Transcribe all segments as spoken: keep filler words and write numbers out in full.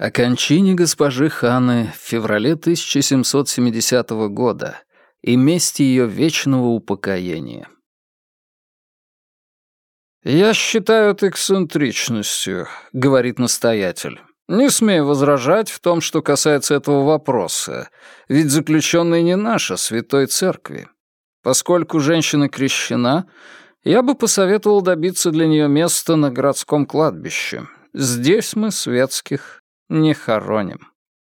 О кончине госпожи Ханы в феврале тысяча семьсот семидесятого года и месте ее вечного упокоения. «Я считаю это эксцентричностью», — говорит настоятель. «Не смею возражать в том, что касается этого вопроса, ведь заключенный не наша Святой Церкви. Поскольку женщина крещена, я бы посоветовал добиться для нее места на городском кладбище. Здесь мы светских не хороним».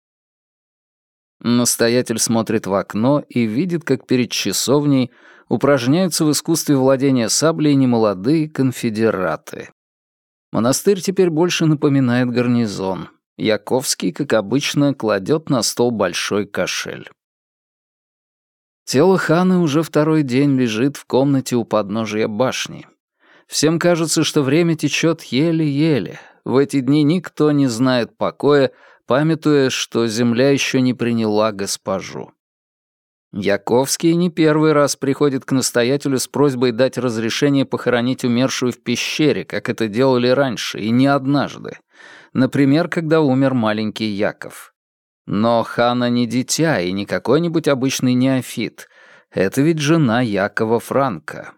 Настоятель смотрит в окно и видит, как перед часовней упражняются в искусстве владения саблей немолодые конфедераты. Монастырь теперь больше напоминает гарнизон. Яковский, как обычно, кладет на стол большой кошель. Тело Ханы уже второй день лежит в комнате у подножия башни. Всем кажется, что время течет еле-еле. В эти дни никто не знает покоя, памятуя, что земля еще не приняла госпожу. Яковский не первый раз приходит к настоятелю с просьбой дать разрешение похоронить умершую в пещере, как это делали раньше, и не однажды. Например, когда умер маленький Яков. Но Хана не дитя и не какой-нибудь обычный неофит. Это ведь жена Якова Франка.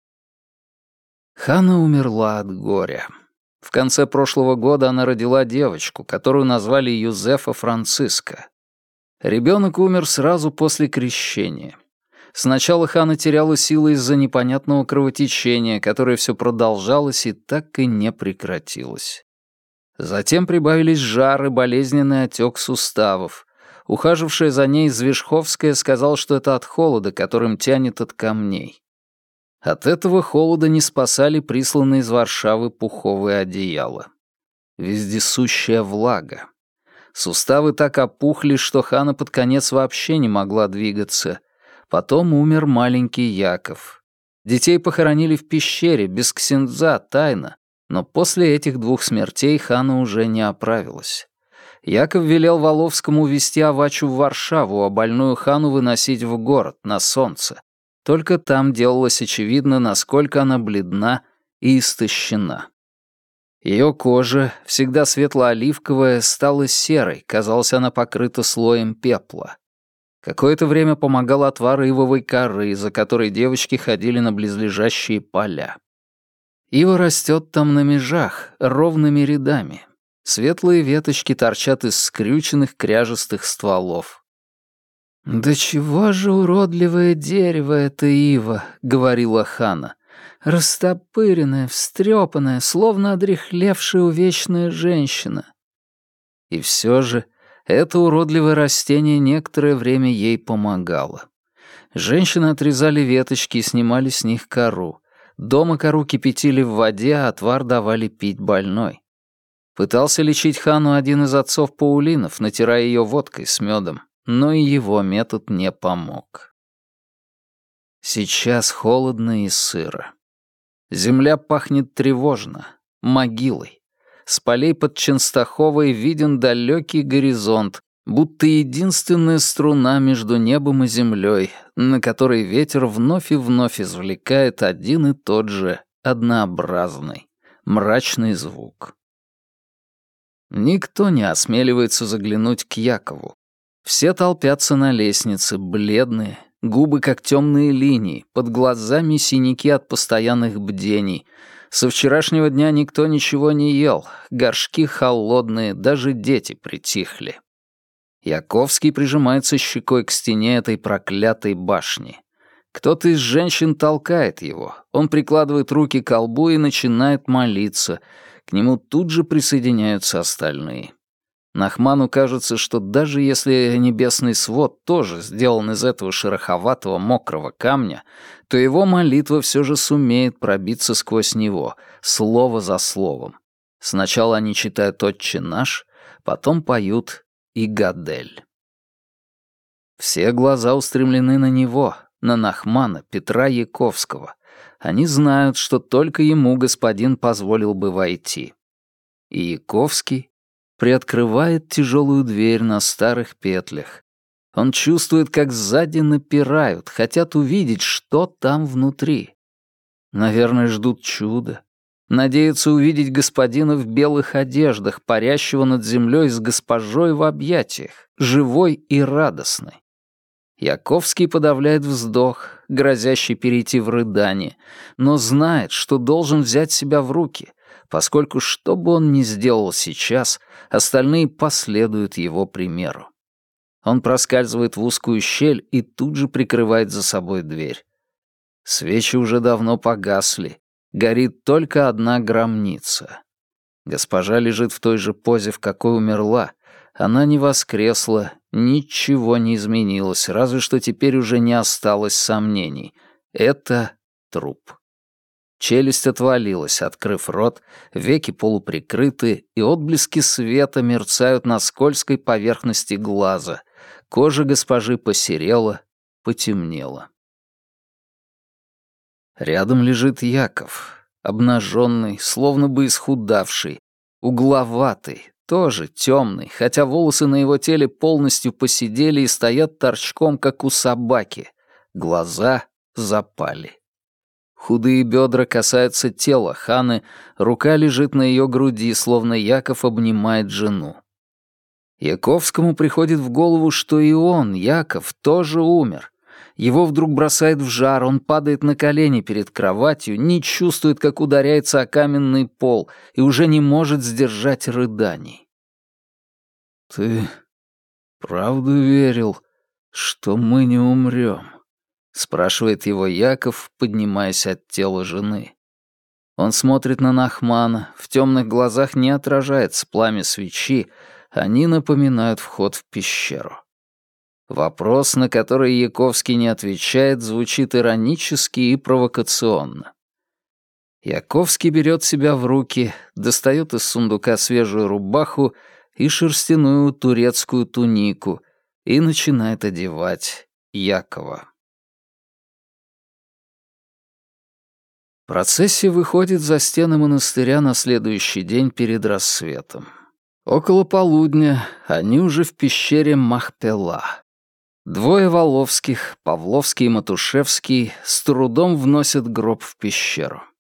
Хана умерла от горя. В конце прошлого года она родила девочку, которую назвали Юзефа Франциска. Ребенок умер сразу после крещения. Сначала Хана теряла силы из-за непонятного кровотечения, которое все продолжалось и так и не прекратилось. Затем прибавились жар и болезненный отек суставов. Ухажившая за ней Звежховская сказала, что это от холода, которым тянет от камней. От этого холода не спасали присланные из Варшавы пуховые одеяла. Вездесущая влага. Суставы так опухли, что Хана под конец вообще не могла двигаться. Потом умер маленький Яков. Детей похоронили в пещере, без ксендза, тайно, но после этих двух смертей Хана уже не оправилась. Яков велел Воловскому увезти Авачу в Варшаву, а больную Хану выносить в город, на солнце. Только там делалось очевидно, насколько она бледна и истощена. Ее кожа, всегда светло-оливковая, стала серой, казалось, она покрыта слоем пепла. Какое-то время помогал отвар ивовой коры, за которой девочки ходили на близлежащие поля. Ива растет там на межах, ровными рядами. Светлые веточки торчат из скрюченных кряжестых стволов. «Да чего же уродливое дерево это ива», — говорила Хана. «Растопыренная, встрепанная, словно одряхлевшая увечная женщина». И все же это уродливое растение некоторое время ей помогало. Женщины отрезали веточки и снимали с них кору. Дома кору кипятили в воде, а отвар давали пить больной. Пытался лечить Хану один из отцов Паулинов, натирая ее водкой с медом, но и его метод не помог. Сейчас холодно и сыро. Земля пахнет тревожно, могилой. С полей под Ченстаховой виден далекий горизонт, будто единственная струна между небом и землей, на которой ветер вновь и вновь извлекает один и тот же однообразный, мрачный звук. Никто не осмеливается заглянуть к Якову. Все толпятся на лестнице, бледные, губы как темные линии, под глазами синяки от постоянных бдений. Со вчерашнего дня никто ничего не ел, горшки холодные, даже дети притихли. Яковский прижимается щекой к стене этой проклятой башни. Кто-то из женщин толкает его, он прикладывает руки к колбу и начинает молиться. К нему тут же присоединяются остальные. Нахману кажется, что даже если небесный свод тоже сделан из этого шероховатого мокрого камня, то его молитва все же сумеет пробиться сквозь него, слово за словом. Сначала они читают «Отче наш», потом поют и «Гадель». Все глаза устремлены на него, на Нахмана, Петра Яковского. Они знают, что только ему господин позволил бы войти. И Яковский приоткрывает тяжелую дверь на старых петлях. Он чувствует, как сзади напирают, хотят увидеть, что там внутри. Наверное, ждут чуда. Надеется увидеть господина в белых одеждах, парящего над землей с госпожой в объятиях, живой и радостной. Яковский подавляет вздох, грозящий перейти в рыдание, но знает, что должен взять себя в руки, поскольку что бы он ни сделал сейчас, остальные последуют его примеру. Он проскальзывает в узкую щель и тут же прикрывает за собой дверь. Свечи уже давно погасли, горит только одна гробница. Госпожа лежит в той же позе, в какой умерла. Она не воскресла, ничего не изменилось, разве что теперь уже не осталось сомнений. Это труп. Челюсть отвалилась, открыв рот, веки полуприкрыты, и отблески света мерцают на скользкой поверхности глаза. Кожа госпожи посерела, потемнела. Рядом лежит Яков, обнаженный, словно бы исхудавший, угловатый, тоже темный, хотя волосы на его теле полностью поседели и стоят торчком, как у собаки. Глаза запали. Худые бедра касаются тела Ханы, рука лежит на ее груди, словно Яков обнимает жену. Яковскому приходит в голову, что и он, Яков, тоже умер. Его вдруг бросает в жар, он падает на колени перед кроватью, не чувствует, как ударяется о каменный пол, и уже не может сдержать рыданий. «Ты правда верил, что мы не умрем?» — спрашивает его Яков, поднимаясь от тела жены. Он смотрит на Нахмана, в темных глазах не отражается пламя свечи, они напоминают вход в пещеру. Вопрос, на который Яковский не отвечает, звучит иронически и провокационно. Яковский берет себя в руки, достает из сундука свежую рубаху и шерстяную турецкую тунику и начинает одевать Якова. Процессия выходит за стены монастыря на следующий день перед рассветом. Около полудня они уже в пещере Махпела. Двое Воловских, Павловский и Матушевский, с трудом вносят гроб в пещеру.